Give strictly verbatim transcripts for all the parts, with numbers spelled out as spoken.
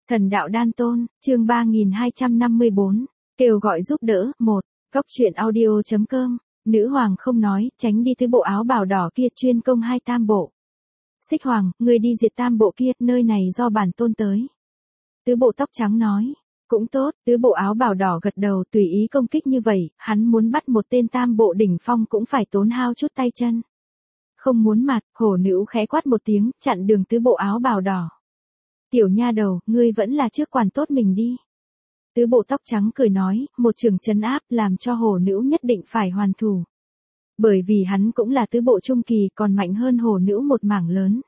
Thần đạo đan tôn, chương ba nghìn hai trăm năm mươi bốn, kêu gọi giúp đỡ, một, Cốc truyện audio chấm com, nữ hoàng không nói, tránh đi tứ bộ áo bào đỏ kia chuyên công hai tam bộ. Xích hoàng, ngươi đi diệt tam bộ kia, nơi này do bản tôn tới. Tứ bộ tóc trắng nói, cũng tốt, tứ bộ áo bào đỏ gật đầu tùy ý công kích như vậy, hắn muốn bắt một tên tam bộ đỉnh phong cũng phải tốn hao chút tay chân. Không muốn mặt, hổ nữ khẽ quát một tiếng, chặn đường tứ bộ áo bào đỏ. Tiểu nha đầu, ngươi vẫn là trước quản tốt mình đi. Tứ bộ tóc trắng cười nói, một trường trấn áp làm cho hổ nữ nhất định phải hoàn thủ. Bởi vì hắn cũng là tứ bộ trung kỳ còn mạnh hơn hổ nữ một mảng lớn.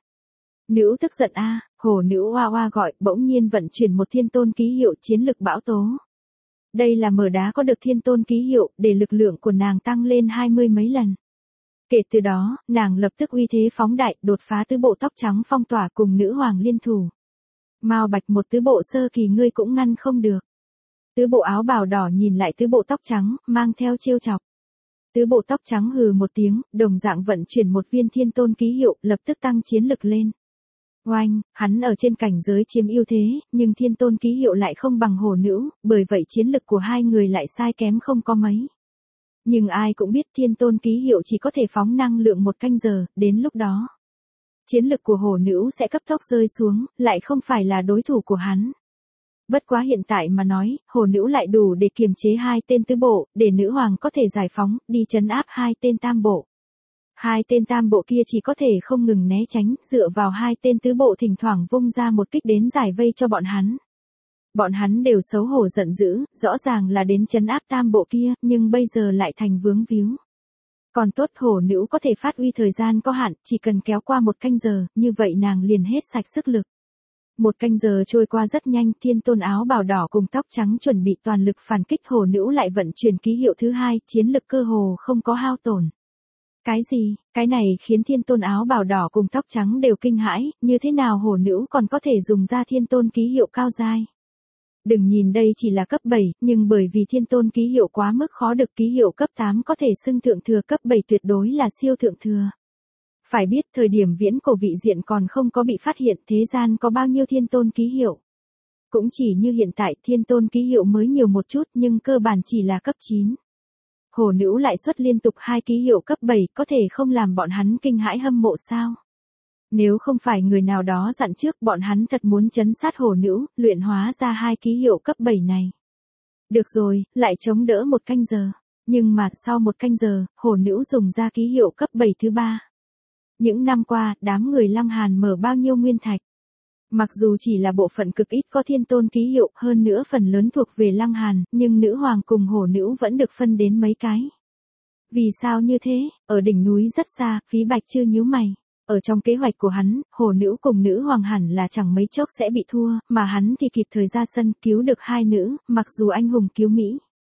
Nữ tức giận a, à, hổ nữ oa oa gọi, bỗng nhiên vận chuyển một thiên tôn ký hiệu chiến lực bão tố. Đây là mở đá có được thiên tôn ký hiệu để lực lượng của nàng tăng lên hai mươi mấy lần. Kể từ đó, nàng lập tức uy thế phóng đại, đột phá tứ bộ tóc trắng phong tỏa cùng nữ hoàng liên thủ. Mao Bạch một tứ bộ sơ kỳ ngươi cũng ngăn không được. Tứ bộ áo bào đỏ nhìn lại tứ bộ tóc trắng, mang theo trêu chọc. Tứ bộ tóc trắng hừ một tiếng, đồng dạng vận chuyển một viên thiên tôn ký hiệu, lập tức tăng chiến lực lên. Oanh, hắn ở trên cảnh giới chiếm ưu thế, nhưng thiên tôn ký hiệu lại không bằng hổ nữ, bởi vậy chiến lực của hai người lại sai kém không có mấy. Nhưng ai cũng biết thiên tôn ký hiệu chỉ có thể phóng năng lượng một canh giờ, đến lúc đó. Chiến lực của hổ nữ sẽ cấp tốc rơi xuống, lại không phải là đối thủ của hắn. Bất quá hiện tại mà nói, hổ nữ lại đủ để kiềm chế hai tên tứ bộ, để nữ hoàng có thể giải phóng, đi trấn áp hai tên tam bộ. Hai tên tam bộ kia chỉ có thể không ngừng né tránh, dựa vào hai tên tứ bộ thỉnh thoảng vung ra một kích đến giải vây cho bọn hắn. Bọn hắn đều xấu hổ giận dữ, rõ ràng là đến trấn áp tam bộ kia, nhưng bây giờ lại thành vướng víu. Còn tốt hổ nữ có thể phát uy thời gian có hạn, chỉ cần kéo qua một canh giờ, như vậy nàng liền hết sạch sức lực. Một canh giờ trôi qua rất nhanh, thiên tôn áo bào đỏ cùng tóc trắng chuẩn bị toàn lực phản kích, hổ nữ lại vận chuyển ký hiệu thứ hai, chiến lực cơ hồ không có hao tổn. Cái gì, cái này khiến thiên tôn áo bào đỏ cùng tóc trắng đều kinh hãi, như thế nào hổ nữ còn có thể dùng ra thiên tôn ký hiệu cao giai. Đừng nhìn đây chỉ là cấp bảy, nhưng bởi vì thiên tôn ký hiệu quá mức khó được, ký hiệu cấp tám có thể xưng thượng thừa, cấp bảy tuyệt đối là siêu thượng thừa. Phải biết thời điểm viễn cổ vị diện còn không có bị phát hiện, thế gian có bao nhiêu thiên tôn ký hiệu. Cũng chỉ như hiện tại thiên tôn ký hiệu mới nhiều một chút nhưng cơ bản chỉ là cấp chín. Hổ nữ lại xuất liên tục hai ký hiệu cấp bảy, có thể không làm bọn hắn kinh hãi hâm mộ sao? Nếu không phải người nào đó dặn trước, bọn hắn thật muốn trấn sát hổ nữ, luyện hóa ra hai ký hiệu cấp bảy này. Được rồi, lại chống đỡ một canh giờ. Nhưng mà, sau một canh giờ, hổ nữ dùng ra ký hiệu cấp bảy thứ ba. Những năm qua, đám người Lăng Hàn mở bao nhiêu nguyên thạch. Mặc dù chỉ là bộ phận cực ít có thiên tôn ký hiệu, hơn nữa phần lớn thuộc về Lăng Hàn, nhưng nữ hoàng cùng hổ nữ vẫn được phân đến mấy cái. Vì sao như thế? Ở đỉnh núi rất xa, Phí Bạch chưa nhíu mày. Ở trong kế hoạch của hắn, hổ nữ cùng nữ hoàng hẳn là chẳng mấy chốc sẽ bị thua, mà hắn thì kịp thời ra sân cứu được hai nữ, mặc dù anh hùng cứu Mỹ.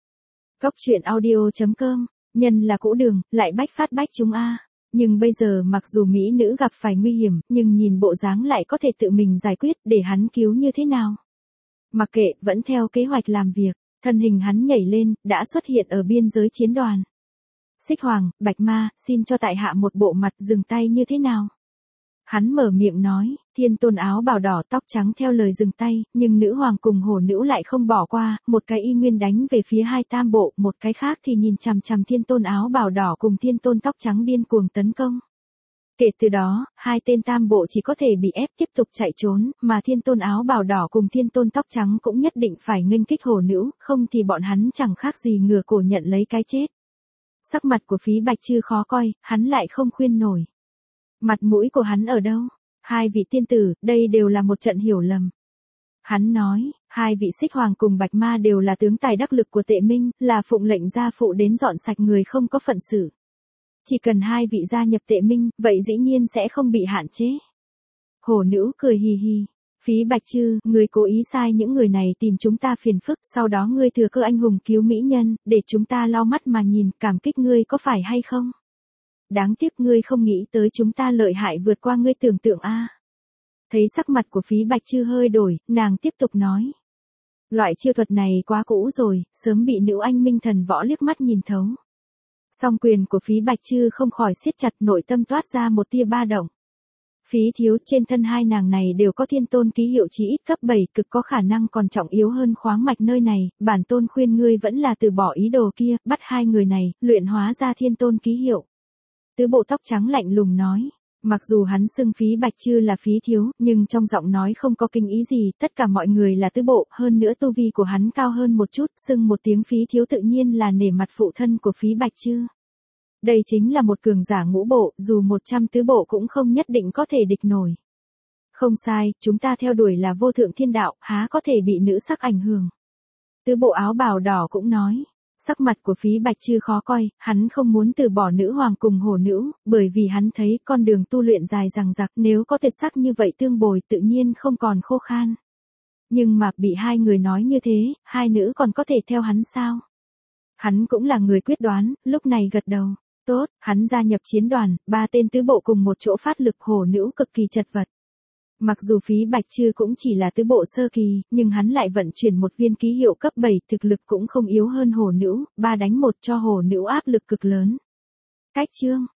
Cốc truyện audio chấm com, nhân là cũ đường, lại bách phát bách chúng a. Nhưng bây giờ mặc dù Mỹ nữ gặp phải nguy hiểm, nhưng nhìn bộ dáng lại có thể tự mình giải quyết, để hắn cứu như thế nào. Mặc kệ, vẫn theo kế hoạch làm việc, thân hình hắn nhảy lên, đã xuất hiện ở biên giới chiến đoàn. Xích hoàng, Bạch ma, xin cho tại hạ một bộ mặt, dừng tay như thế nào? Hắn mở miệng nói, thiên tôn áo bào đỏ tóc trắng theo lời dừng tay, nhưng nữ hoàng cùng hổ nữ lại không bỏ qua, một cái y nguyên đánh về phía hai tam bộ, một cái khác thì nhìn chằm chằm thiên tôn áo bào đỏ cùng thiên tôn tóc trắng điên cuồng tấn công. Kể từ đó, hai tên tam bộ chỉ có thể bị ép tiếp tục chạy trốn, mà thiên tôn áo bào đỏ cùng thiên tôn tóc trắng cũng nhất định phải nghênh kích hổ nữ, không thì bọn hắn chẳng khác gì ngửa cổ nhận lấy cái chết. Sắc mặt của Phí Bạch Trư khó coi, hắn lại không khuyên nổi. Mặt mũi của hắn ở đâu? Hai vị tiên tử, đây đều là một trận hiểu lầm. Hắn nói, hai vị xích hoàng cùng Bạch ma đều là tướng tài đắc lực của Tệ Minh, là phụng lệnh gia phụ đến dọn sạch người không có phận xử. Chỉ cần hai vị gia nhập Tệ Minh, vậy dĩ nhiên sẽ không bị hạn chế. Hổ nữ cười hì hì. Phí Bạch Trư, ngươi cố ý sai những người này tìm chúng ta phiền phức, sau đó ngươi thừa cơ anh hùng cứu mỹ nhân, để chúng ta lau mắt mà nhìn, cảm kích ngươi có phải hay không? Đáng tiếc ngươi không nghĩ tới chúng ta lợi hại vượt qua ngươi tưởng tượng a. À. Thấy sắc mặt của Phí Bạch Trư hơi đổi, nàng tiếp tục nói. Loại chiêu thuật này quá cũ rồi, sớm bị nữ anh minh thần võ liếc mắt nhìn thấu. Song quyền của Phí Bạch Trư không khỏi siết chặt, nội tâm toát ra một tia ba động. Phí thiếu, trên thân hai nàng này đều có thiên tôn ký hiệu chỉ ít cấp bảy, cực có khả năng còn trọng yếu hơn khoáng mạch nơi này, bản tôn khuyên ngươi vẫn là từ bỏ ý đồ kia, bắt hai người này, luyện hóa ra thiên tôn ký hiệu. Tứ bộ tóc trắng lạnh lùng nói. Mặc dù hắn xưng Phí Bạch Trư là Phí thiếu, nhưng trong giọng nói không có kinh ý gì, tất cả mọi người là tứ bộ, hơn nữa tu vi của hắn cao hơn một chút, xưng một tiếng Phí thiếu tự nhiên là nể mặt phụ thân của Phí Bạch Trư. Đây chính là một cường giả ngũ bộ, dù một trăm tứ bộ cũng không nhất định có thể địch nổi. Không sai, chúng ta theo đuổi là vô thượng thiên đạo, há có thể bị nữ sắc ảnh hưởng. Tứ bộ áo bào đỏ cũng nói. Sắc mặt của Phí Bạch Trư khó coi, hắn không muốn từ bỏ nữ hoàng cùng hổ nữ, bởi vì hắn thấy con đường tu luyện dài dằng dặc, nếu có tuyệt sắc như vậy tương bồi tự nhiên không còn khô khan. Nhưng mà bị hai người nói như thế, hai nữ còn có thể theo hắn sao? Hắn cũng là người quyết đoán, lúc này gật đầu. Tốt, hắn gia nhập chiến đoàn, ba tên tứ bộ cùng một chỗ phát lực, hổ nữ cực kỳ chật vật. Mặc dù Phí Bạch Trư cũng chỉ là tứ bộ sơ kỳ, nhưng hắn lại vận chuyển một viên ký hiệu cấp bảy, thực lực cũng không yếu hơn hổ nữ, ba đánh một cho hổ nữ áp lực cực lớn. Cách chương